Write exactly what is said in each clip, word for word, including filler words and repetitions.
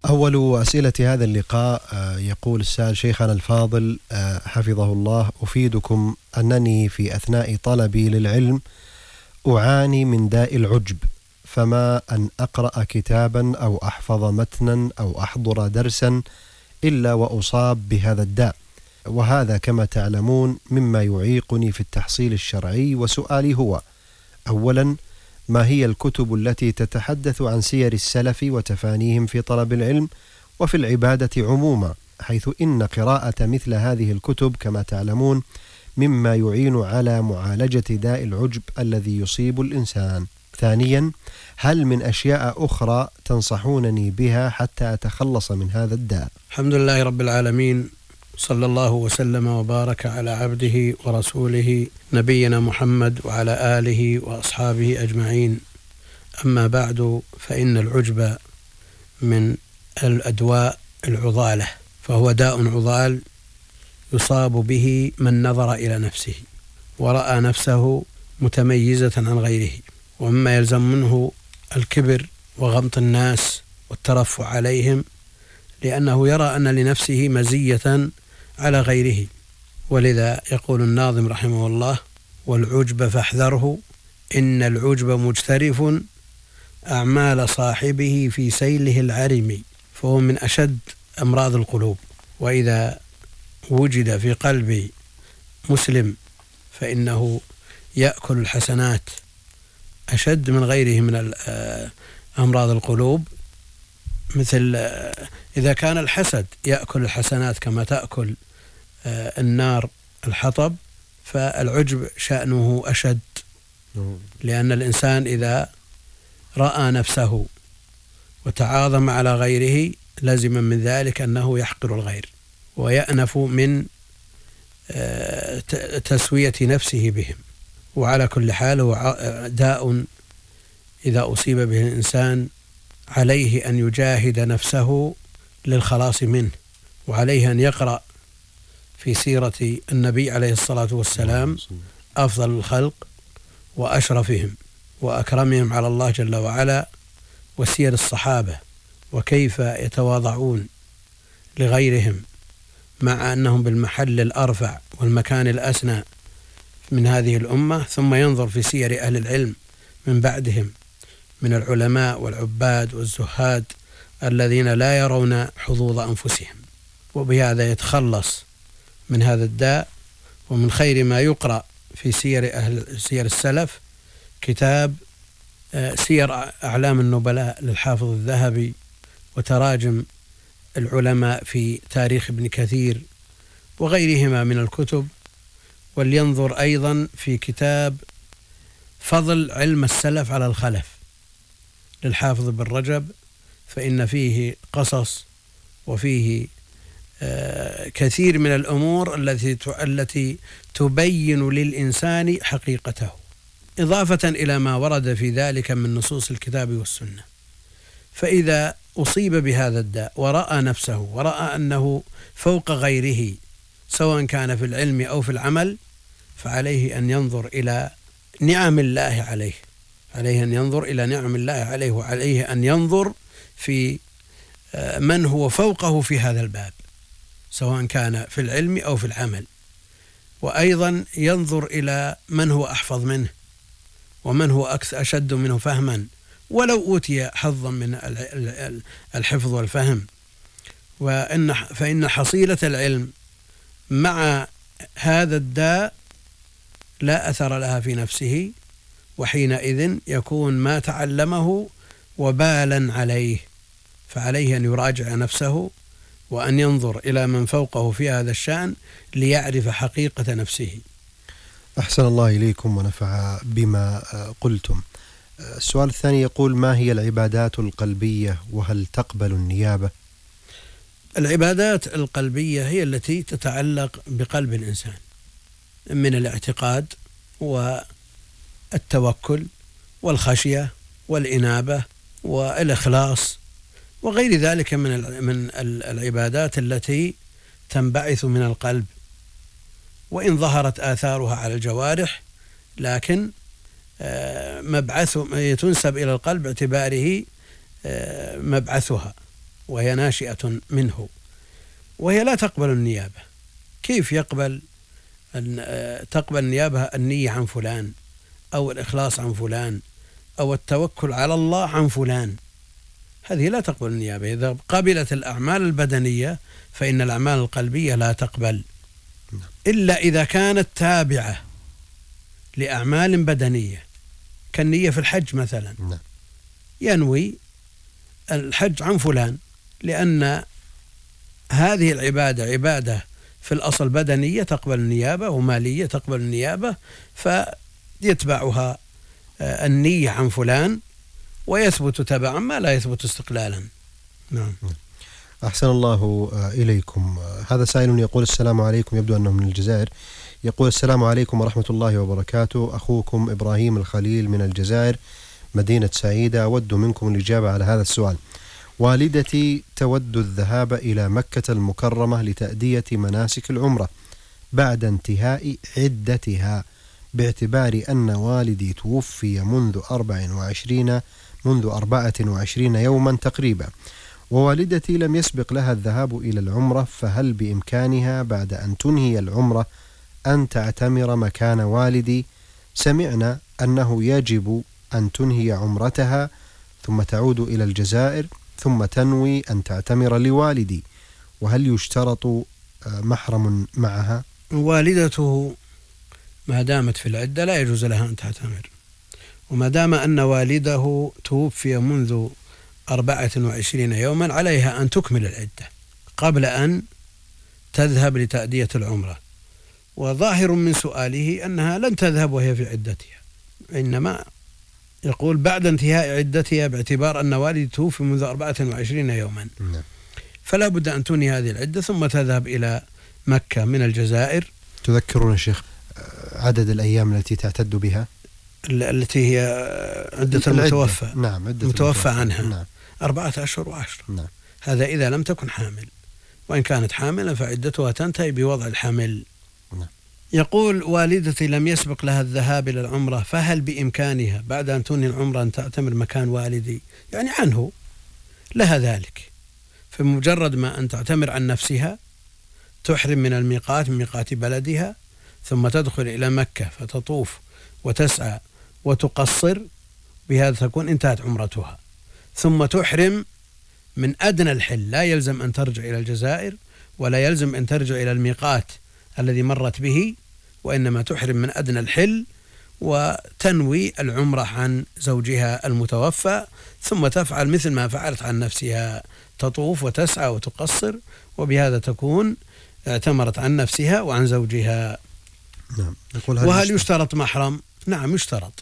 أول أسئلة هذا اللقاء يقول السائل: شيخنا الفاضل حفظه الله، أفيدكم أنني في أثناء طلبي للعلم أعاني من داء العجب، فما أن أقرأ كتابا أو أحفظ متنا أو أحضر درسا إلا وأصاب بهذا الداء، وهذا كما تعلمون مما يعيقني في التحصيل الشرعي. وسؤالي هو: أولا، ما هي الكتب التي تتحدث عن سير السلف وتفانيهم في طلب العلم وفي العبادة عموما، حيث إن قراءة مثل هذه الكتب كما تعلمون مما يعين على معالجة داء العجب الذي يصيب الإنسان. ثانيا، هل من أشياء أخرى تنصحونني بها حتى أتخلص من هذا الداء؟ الحمد لله رب العالمين، صلى الله وسلم وبارك على عبده ورسوله نبينا محمد وعلى آله وأصحابه أجمعين. أما بعد، فإن العجب من الأدواء العضالة، فهو داء عضال يصاب به من نظر إلى نفسه ورأى نفسه متميزة عن غيره، ومما يلزم منه الكبر وغمط الناس والترفع عليهم، لأنه يرى أن لنفسه مزية على غيره. ولذا يقول الناظم رحمه الله: والعجب فاحذره إن العجب مجترف أعمال صاحبه في سيله العرم، فهو من أشد أمراض القلوب. وإذا وجد في قلب مسلم فإنه يأكل الحسنات أشد من غيره من أمراض القلوب، مثل إذا كان الحسد يأكل الحسنات كما تأكل النار الحطب، فالعجب شأنه أشد، لأن الإنسان إذا رأى نفسه وتعاظم على غيره لازم من ذلك أنه يحقر الغير ويأنف من تسوية نفسه بهم. وعلى كل حال هو داء إذا أصيب به الإنسان عليه أن يجاهد نفسه للخلاص منه، وعليه أن يقرأ في سيرة النبي عليه الصلاة والسلام أفضل الخلق وأشرفهم وأكرمهم على الله جل وعلا، وسير الصحابة وكيف يتواضعون لغيرهم مع أنهم بالمحل الأرفع والمكان الأسنى من هذه الأمة. ثم ينظر في سير أهل العلم من بعدهم من العلماء والعباد والزهاد الذين لا يرون حظوظ أنفسهم، وبهذا يتخلص من هذا الداء. ومن خير ما يقرأ في سير أهل سير السلف كتاب سير أعلام النبلاء للحافظ الذهبي، وتراجم العلماء في تاريخ ابن كثير وغيرهما من الكتب. ولينظر أيضا في كتاب فضل علم السلف على الخلف للحافظ ابن رجب، فإن فيه قصص وفيه آه كثير من الأمور التي التي تبين للإنسان حقيقته، إضافة إلى ما ورد في ذلك من نصوص الكتاب والسنة. فإذا أصيب بهذا الداء ورأى نفسه ورأى أنه فوق غيره سواء كان في العلم أو في العمل، فعليه أن ينظر إلى نعم الله عليه عليه أن ينظر إلى نعم الله عليه وعليه أن ينظر في من هو فوقه في هذا الباب سواء كان في العلم أو في العمل، وأيضا ينظر إلى من هو أحفظ منه ومن هو أكثر أشد منه فهما ولو أوتي حظا من الحفظ والفهم. وإن فإن حصيلة العلم مع هذا الداء لا أثر لها في نفسه، وحينئذ يكون ما تعلمه وبالا عليه، فعليه أن يراجع نفسه وأن ينظر إلى من فوقه في هذا الشأن ليعرف حقيقة نفسه. أحسن الله إليكم ونفع بما قلتم. السؤال الثاني يقول: ما هي العبادات القلبية وهل تقبل النيابة؟ العبادات القلبية هي التي تتعلق بقلب الإنسان من الاعتقاد والتوكل والخشية والإنابة والإخلاص وغير ذلك من من العبادات التي تنبعث من القلب، وإن ظهرت آثارها على الجوارح لكن مبعث تنسب إلى القلب باعتباره مبعثها. وهي ناشئة منه، وهي لا تقبل النيابة. كيف يقبل تقبل النيابة النية عن فلان أو الإخلاص عن فلان أو التوكل على الله عن فلان؟ هذه لا تقبل النيابة. إذا قبلت الأعمال البدنية فإن الأعمال القلبية لا تقبل، إلا إذا كانت تابعة لأعمال بدنية، كالنية في الحج مثلا، ينوي الحج عن فلان لأن هذه العبادة عبادة في الأصل بدنية تقبل النيابة ومالية تقبل النيابة، فيتبعها النية عن فلان ويثبت تبعا ما لا يثبت استقلالا. نعم. أحسن الله إليكم. هذا سائل يقول السلام عليكم، يبدو أنه من الجزائر، يقول السلام عليكم ورحمة الله وبركاته، أخوكم إبراهيم الخليل من الجزائر مدينة سعيدة، أود منكم الإجابة على هذا السؤال. والدتي تود الذهاب إلى مكة المكرمة لتأدية مناسك العمرة بعد انتهاء عدتها، باعتبار أن والدي توفي منذ أربع وعشرين منذ أربعة وعشرين يوما تقريبا، ووالدتي لم يسبق لها الذهاب إلى العمرة، فهل بإمكانها بعد أن تنهي العمرة أن تعتمر مكان والدي؟ سمعنا أنه يجب أن تنهي عمرتها ثم تعود إلى الجزائر ثم تنوي أن تعتمر لوالدي، وهل يشترط محرم معها؟ والدته ما دامت في العدة لا يجوز لها أن تعتمر، وما دام أن والده توفي منذ أربعة وعشرين يوما عليها أن تكمل العدة قبل أن تذهب لتأدية العمرة. وظاهر من سؤاله أنها لن تذهب وهي في عدتها، إنما يقول بعد انتهاء عدتها باعتبار أن والدي توفي منذ أربعة وعشرين يوما، فلا بد أن تنهي هذه العدة ثم تذهب إلى مكة من الجزائر. تذكرون يا شيخ عدد الأيام التي تعتد بها؟ التي هي عدة المتوفى. نعم، عدة المتوفى عنها. نعم. أربعة أشهر وعشر. نعم. هذا إذا لم تكن حامل، وإن كانت حاملا فعدتها تنتهي بوضع الحمل. نعم. يقول والدتي لم يسبق لها الذهاب إلى العمرة، فهل بإمكانها بعد أن تنهي العمرة أن تعتمر مكان والدي؟ يعني عنه لها ذلك، فمجرد ما أن تعتمر عن نفسها تحرم من الميقات من ميقات بلدها ثم تدخل إلى مكة فتطوف وتسعى وتقصر، بهذا تكون انتهت عمرتها، ثم تحرم من أدنى الحل، لا يلزم أن ترجع إلى الجزائر ولا يلزم أن ترجع إلى الميقات الذي مرت به، وإنما تحرم من أدنى الحل وتنوي العمرة عن زوجها المتوفى، ثم تفعل مثل ما فعلت عن نفسها، تطوف وتسعى وتقصر، وبهذا تكون اعتمرت عن نفسها وعن زوجها. نعم. وهل يشترط محرم؟ نعم يشترط.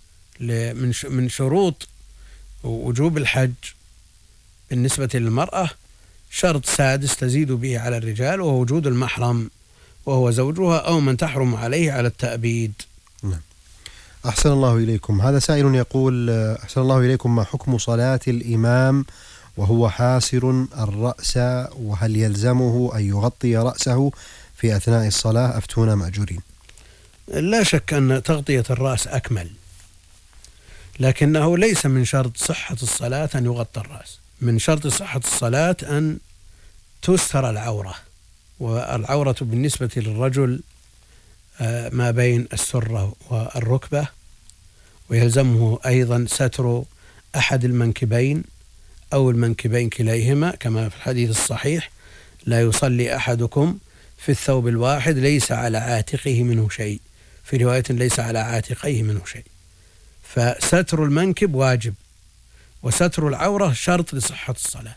من شروط وجوب الحج بالنسبة للمرأة شرط سادس تزيد به على الرجال، وهو وجود المحرم وهو زوجها أو من تحرم عليه على التأبيد. نعم. أحسن الله إليكم. هذا سائل يقول أحسن الله إليكم، ما حكم صلاة الإمام وهو حاسر الرأس، وهل يلزمه أن يغطي رأسه في أثناء الصلاة؟ أفتونا مأجورين. لا شك أن تغطية الرأس أكمل، لكنه ليس من شرط صحة الصلاة أن يغطى الرأس. من شرط صحة الصلاة أن تستر العورة، والعورة بالنسبة للرجل ما بين السرة والركبة، ويلزمه أيضا ستر أحد المنكبين أو المنكبين كليهما، كما في الحديث الصحيح: لا يصلي أحدكم في الثوب الواحد ليس على عاتقه منه شيء، في رواية ليس على عاتقيه منه شيء. فستر المنكب واجب، وستر العورة شرط لصحة الصلاة.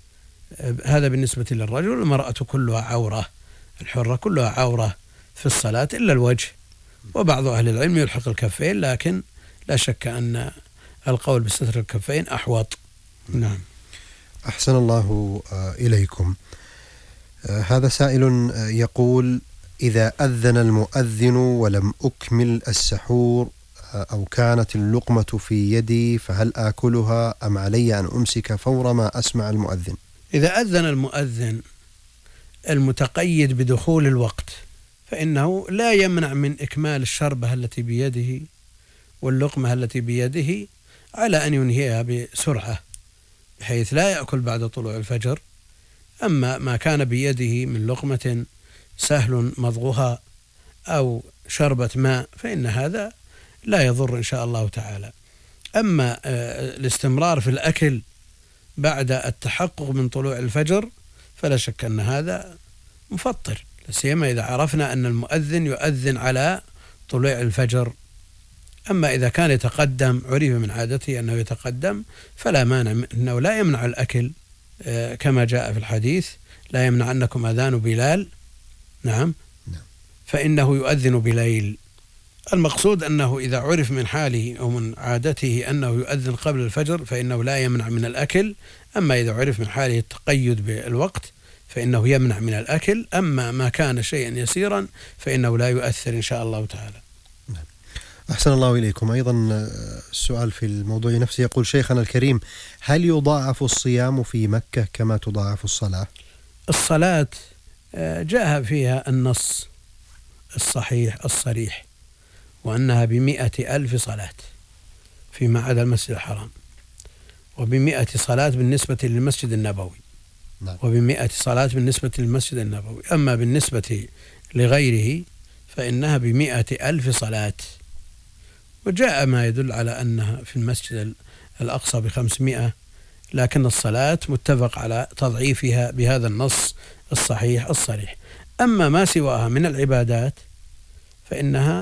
هذا بالنسبة للرجل. المرأة كلها عورة، الحرة كلها عورة في الصلاة إلا الوجه، وبعض أهل العلم يلحق الكفين، لكن لا شك أن القول بستر الكفين أحوط. نعم. أحسن الله إليكم. هذا سائل يقول: إذا أذن المؤذن ولم أكمل السحور أو كانت اللقمة في يدي فهل آكلها أم علي أن أمسك فور ما أسمع المؤذن؟ إذا أذن المؤذن المتقيد بدخول الوقت فإنه لا يمنع من إكمال الشربة التي بيده واللقمة التي بيده على أن ينهيها بسرعة، بحيث لا يأكل بعد طلوع الفجر. أما ما كان بيده من لقمة سهل مضغها أو شربة ماء فإن هذا لا يضر إن شاء الله تعالى. أما الاستمرار في الأكل بعد التحقق من طلوع الفجر فلا شك أن هذا مفطر، سيما إذا عرفنا أن المؤذن يؤذن على طلوع الفجر. أما إذا كان يتقدم، عرف من عادته أنه يتقدم، فلا مانع، أنه لا يمنع الأكل كما جاء في الحديث: لا يمنعنكم أذان بلال، نعم، فإنه يؤذن بليل. المقصود أنه إذا عرف من حاله أو من عادته أنه يؤذن قبل الفجر فإنه لا يمنع من الأكل. أما إذا عرف من حاله التقيد بالوقت فإنه يمنع من الأكل. أما ما كان شيئا يسيرا فإنه لا يؤثر إن شاء الله تعالى. أحسن الله إليكم. أيضا السؤال في الموضوع نفسه، يقول شيخنا الكريم: هل يضاعف الصيام في مكة كما تضاعف الصلاة؟ الصلاة جاء فيها النص الصحيح الصريح، وأنها بمئة ألف صلاة فيما عدا المسجد الحرام، وبمئة صلاة بالنسبة للمسجد النبوي، نعم. وبمئة صلاة بالنسبة للمسجد النبوي. أما بالنسبة لغيره فإنها بمئة ألف صلاة. وجاء ما يدل على أنها في المسجد الأقصى بخمسمائة، لكن الصلاة متفق على تضعيفها بهذا النص الصحيح الصريح. أما ما سواها من العبادات فإنها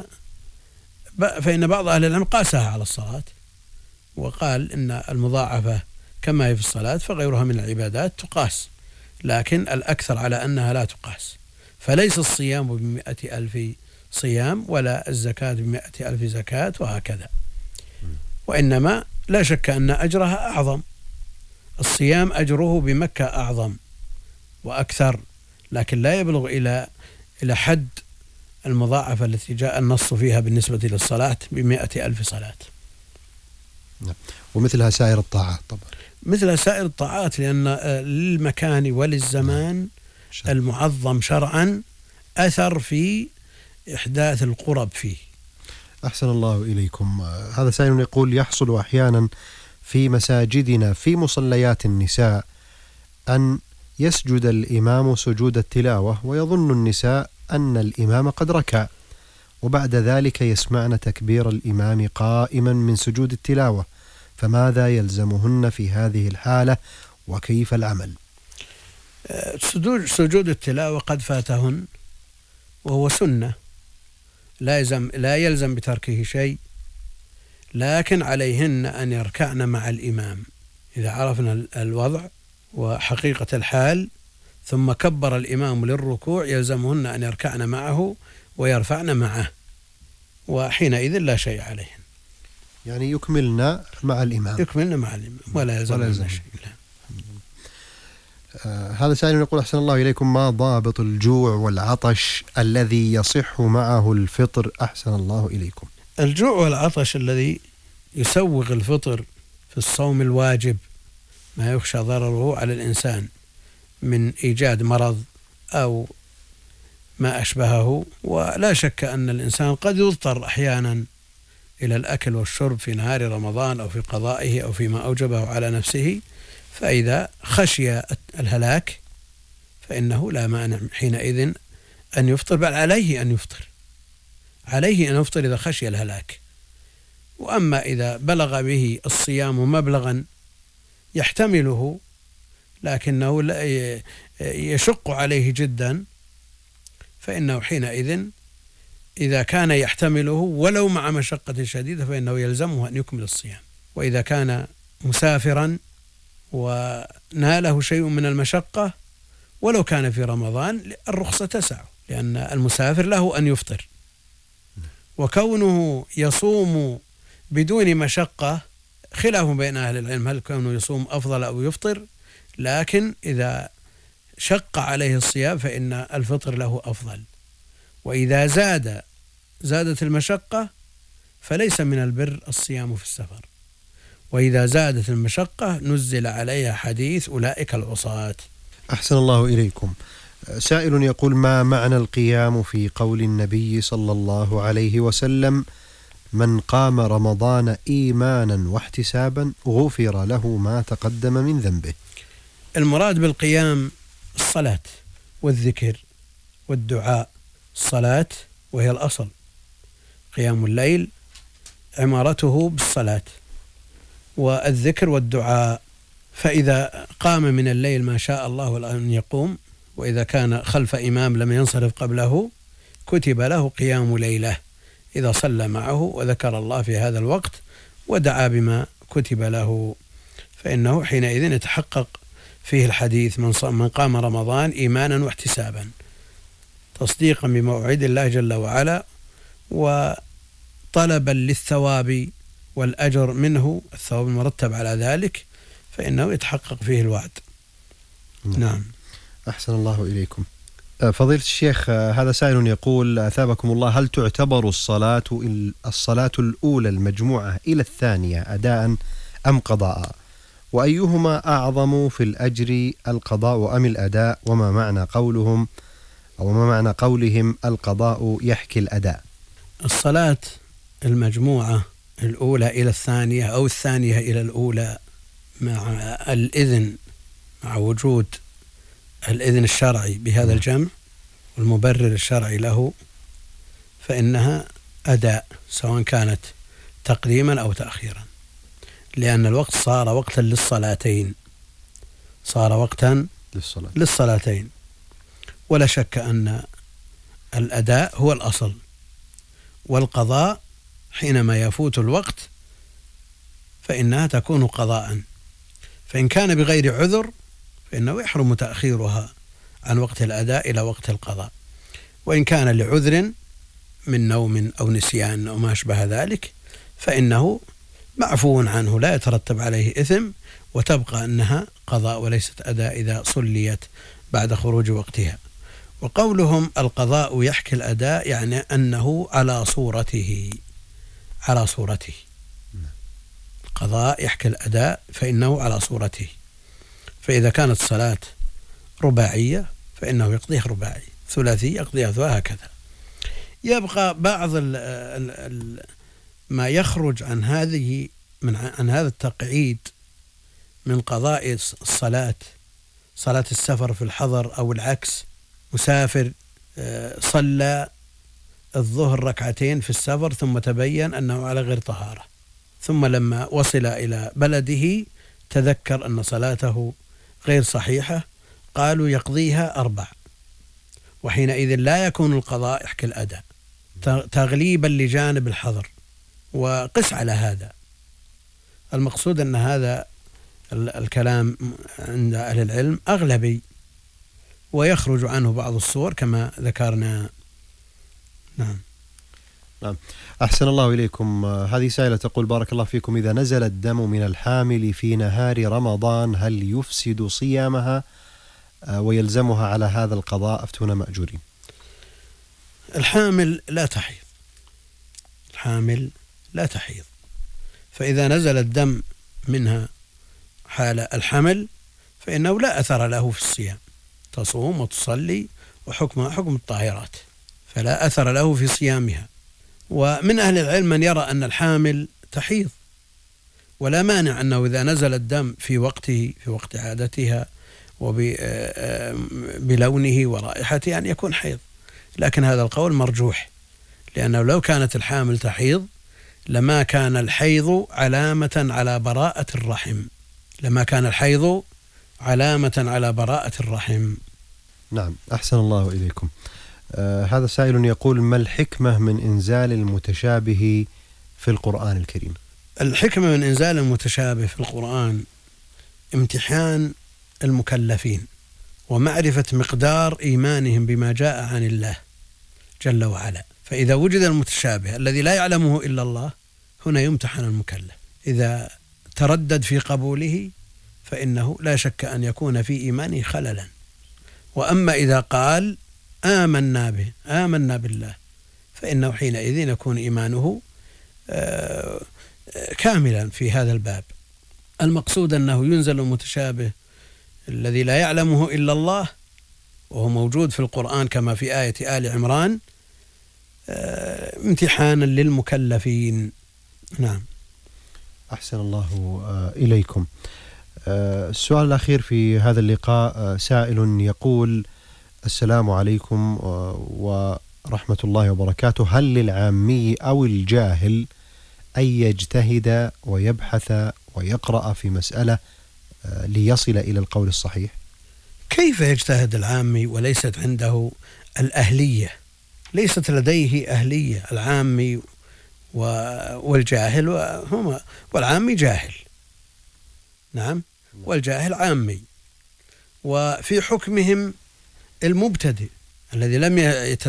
فإن بعض أهل العلم قاسها على الصلاة وقال إن المضاعفة كما هي في الصلاة فغيرها من العبادات تقاس، لكن الأكثر على أنها لا تقاس. فليس الصيام بمئة ألف صيام ولا الزكاة بمئة ألف زكاة وهكذا، وإنما لا شك أن أجرها أعظم. الصيام أجره بمكة أعظم وأكثر، لكن لا يبلغ إلى إلى حد المضاعفة التي جاء النص فيها بالنسبة للصلاة بمئة ألف صلاة. ومثلها سائر الطاعات طبعا، مثل سائر الطاعات، لأن للمكان وللزمان المعظم شرعا أثر في إحداث القرب فيه. أحسن الله إليكم. هذا سائل يقول: يحصل أحيانا في مساجدنا في مصليات النساء أن يسجد الإمام سجود التلاوة ويظن النساء أن الإمام قد ركع، وبعد ذلك يسمعن تكبير الإمام قائما من سجود التلاوة، فماذا يلزمهن في هذه الحالة وكيف العمل؟ سجود التلاوة قد فاتهن وهو سنة، لا يلزم, لا يلزم بتركه شيء، لكن عليهن أن يركعن مع الإمام إذا عرفنا الوضع وحقيقة الحال، ثم كبر الإمام للركوع يلزمهن أن يركعن معه ويرفعن معه، وحينئذ لا شيء عليهن. يعني يكملن مع الإمام يكملن مع الإمام ولا يلزمهن شيء. آه هذا سائل يقول: أحسن الله إليكم، ما ضابط الجوع والعطش الذي يصح معه الفطر؟ أحسن الله إليكم. الجوع والعطش الذي يسوغ الفطر في الصوم الواجب، ما يخشى ضرره على الإنسان من إيجاد مرض أو ما أشبهه، ولا شك أن الإنسان قد يضطر أحيانا إلى الأكل والشرب في نهار رمضان أو في قضائه أو فيما أوجبه على نفسه، فإذا خشي الهلاك فإنه لا مانع حينئذ أن يفطر، بل عليه أن يفطر، عليه أن يفطر إذا خشي الهلاك. وأما إذا بلغ به الصيام مبلغا يحتمله لكنه لا يشق عليه جدا، فإنه حينئذ إذا كان يحتمله ولو مع مشقة شديدة فإنه يلزمه أن يكمل الصيام. وإذا كان مسافرا وناله شيء من المشقة ولو كان في رمضان الرخصة تسع، لأن المسافر له أن يفطر، وكونه يصوم بدون مشقة خلاف بين أهل العلم هل كونه يصوم أفضل أو يفطر، لكن إذا شق عليه الصيام فإن الفطر له أفضل. وإذا زاد زادت المشقة فليس من البر الصيام في السفر، وإذا زادت المشقة نزل عليها حديث أولئك العصاة. أحسن الله إليكم. سائل يقول: ما معنى القيام في قول النبي صلى الله عليه وسلم: من قام رمضان إيمانا واحتسابا غفر له ما تقدم من ذنبه. المراد بالقيام الصلاة والذكر والدعاء. الصلاة وهي الأصل، قيام الليل عمارته بالصلاة، والذكر والدعاء. فإذا قام من الليل ما شاء الله أن يقوم، وإذا كان خلف إمام لم ينصرف قبله كتب له قيام ليلة إذا صلى معه وذكر الله في هذا الوقت ودعا بما كتب له، فإنه حينئذ يتحقق فيه الحديث من قام رمضان إيمانا واحتسابا، تصديقا بموعد الله جل وعلا وطلبا للثواب والأجر منه، الثواب المرتب على ذلك، فإنه يتحقق فيه الوعد. نعم, نعم. أحسن الله إليكم. فضيلة الشيخ، هذا سائل يقول: أثابكم الله، هل تعتبر الصلاة الصلاة الأولى المجموعة إلى الثانية أداء أم قضاء؟ وأيهما أعظم في الأجر، القضاء أم الأداء؟ وما معنى قولهم أو ما معنى قولهم القضاء يحكي الأداء؟ الصلاة المجموعة الأولى إلى الثانية أو الثانية إلى الأولى مع الإذن، مع وجود الإذن الشرعي بهذا الجمع والمبرر الشرعي له، فإنها أداء سواء كانت تقديما أو تأخيرا، لأن الوقت صار وقتا للصلاتين، صار وقتا للصلاة. للصلاتين، ولا شك أن الأداء هو الأصل، والقضاء حينما يفوت الوقت فإنها تكون قضاء، فإن كان بغير عذر فإنه يحرم تأخيرها عن وقت الأداء إلى وقت القضاء، وإن كان لعذر من نوم أو نسيان أو ما أشبه ذلك فإنه معفو عنه لا يترتب عليه إثم، وتبقى أنها قضاء وليست أداء إذا صليت بعد خروج وقتها. وقولهم القضاء يحكي الأداء يعني أنه على صورته، على صورته القضاء يحكي الأداء فإنه على صورته، فإذا كانت صلاة رباعية فإنه يقضيها رباعي، ثلاثي يقضيها وهكذا. يبقى بعض ال ال ال ما يخرج عن هذه من عن هذا التقعيد من قضاء الصلاة، صلاة السفر في الحضر أو العكس، مسافر صلى الظهر ركعتين في السفر ثم تبين أنه على غير طهارة، ثم لما وصل إلى بلده تذكر أن صلاته غير صحيحة، قالوا يقضيها أربع، وحينئذ لا يكون القضاء يحكي الأداء تغليبا لجانب الحظر. وقس على هذا، المقصود أن هذا الكلام عند أهل العلم أغلبي ويخرج عنه بعض الصور كما ذكرنا. نعم. نعم. أحسن الله إليكم. هذه سائلة تقول: بارك الله فيكم، إذا نزل الدم من الحامل في نهار رمضان هل يفسد صيامها ويلزمها على هذا القضاء؟ أفتونا مأجورين. الحامل لا تحيض، الحامل لا تحيض، فإذا نزل الدم منها حال الحمل فإنه لا أثر له في الصيام، تصوم وتصلي وحكمها حكم الطاهرات، فلا أثر له في صيامها. ومن أهل العلم من يرى أن الحامل تحيض، ولا مانع أنه إذا نزل الدم في وقته في وقت عادتها وبلونه ورائحته أن يكون حيض، لكن هذا القول مرجوح، لأنه لو كانت الحامل تحيض لما كان الحيض علامة على براءة الرحم، لما كان الحيض علامة على براءة الرحم. نعم. أحسن الله إليكم. آه هذا سائل يقول: ما الحكمة من إنزال المتشابه في القرآن الكريم؟ الحكمة من إنزال المتشابه في القرآن امتحان المكلفين ومعرفة مقدار إيمانهم بما جاء عن الله جل وعلا، فإذا وجد المتشابه الذي لا يعلمه إلا الله هنا يمتحن المكلف، إذا تردد في قبوله فإنه لا شك أن يكون في إيمانه خللا. وأما إذا قال آمنا به آمنا بالله فإنه حينئذ يكون إيمانه كاملا في هذا الباب. المقصود أنه ينزل المتشابه الذي لا يعلمه إلا الله، وهو موجود في القرآن كما في آية آل عمران، امتحانا للمكلفين. نعم. أحسن الله إليكم. السؤال الأخير في هذا اللقاء، سائل يقول: السلام عليكم ورحمة الله وبركاته، هل للعامي أو الجاهل أن يجتهد ويبحث ويقرأ في مسألة ليصل إلى القول الصحيح؟ كيف يجتهد العامي وليست عنده الأهلية؟ ليست لديه أهلية العامي والجاهل، وهما والعامي جاهل، نعم، والجاهل عامي، وفي حكمهم المبتدئ الذي لم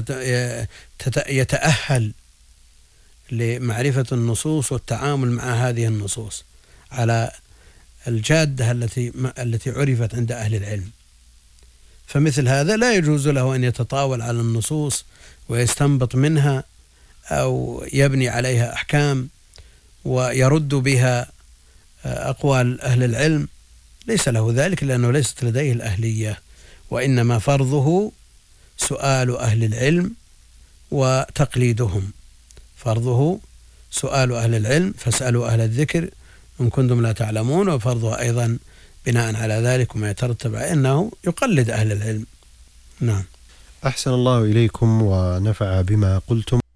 يتأهل لمعرفة النصوص والتعامل مع هذه النصوص على الجادة التي التي عرفت عند أهل العلم، فمثل هذا لا يجوز له أن يتطاول على النصوص ويستنبط منها أو يبني عليها أحكام ويرد بها أقوال أهل العلم، ليس له ذلك لأنه ليست لديه الأهلية، وإنما فرضه سؤال أهل العلم وتقليدهم. فرضه سؤال أهل العلم فاسألوا أهل الذكر إن كنتم لا تعلمون، وفرضه أيضا بناء على ذلك وما يترتب على أنه يقلد أهل العلم. نعم. أحسن الله إليكم ونفع بما قلتم.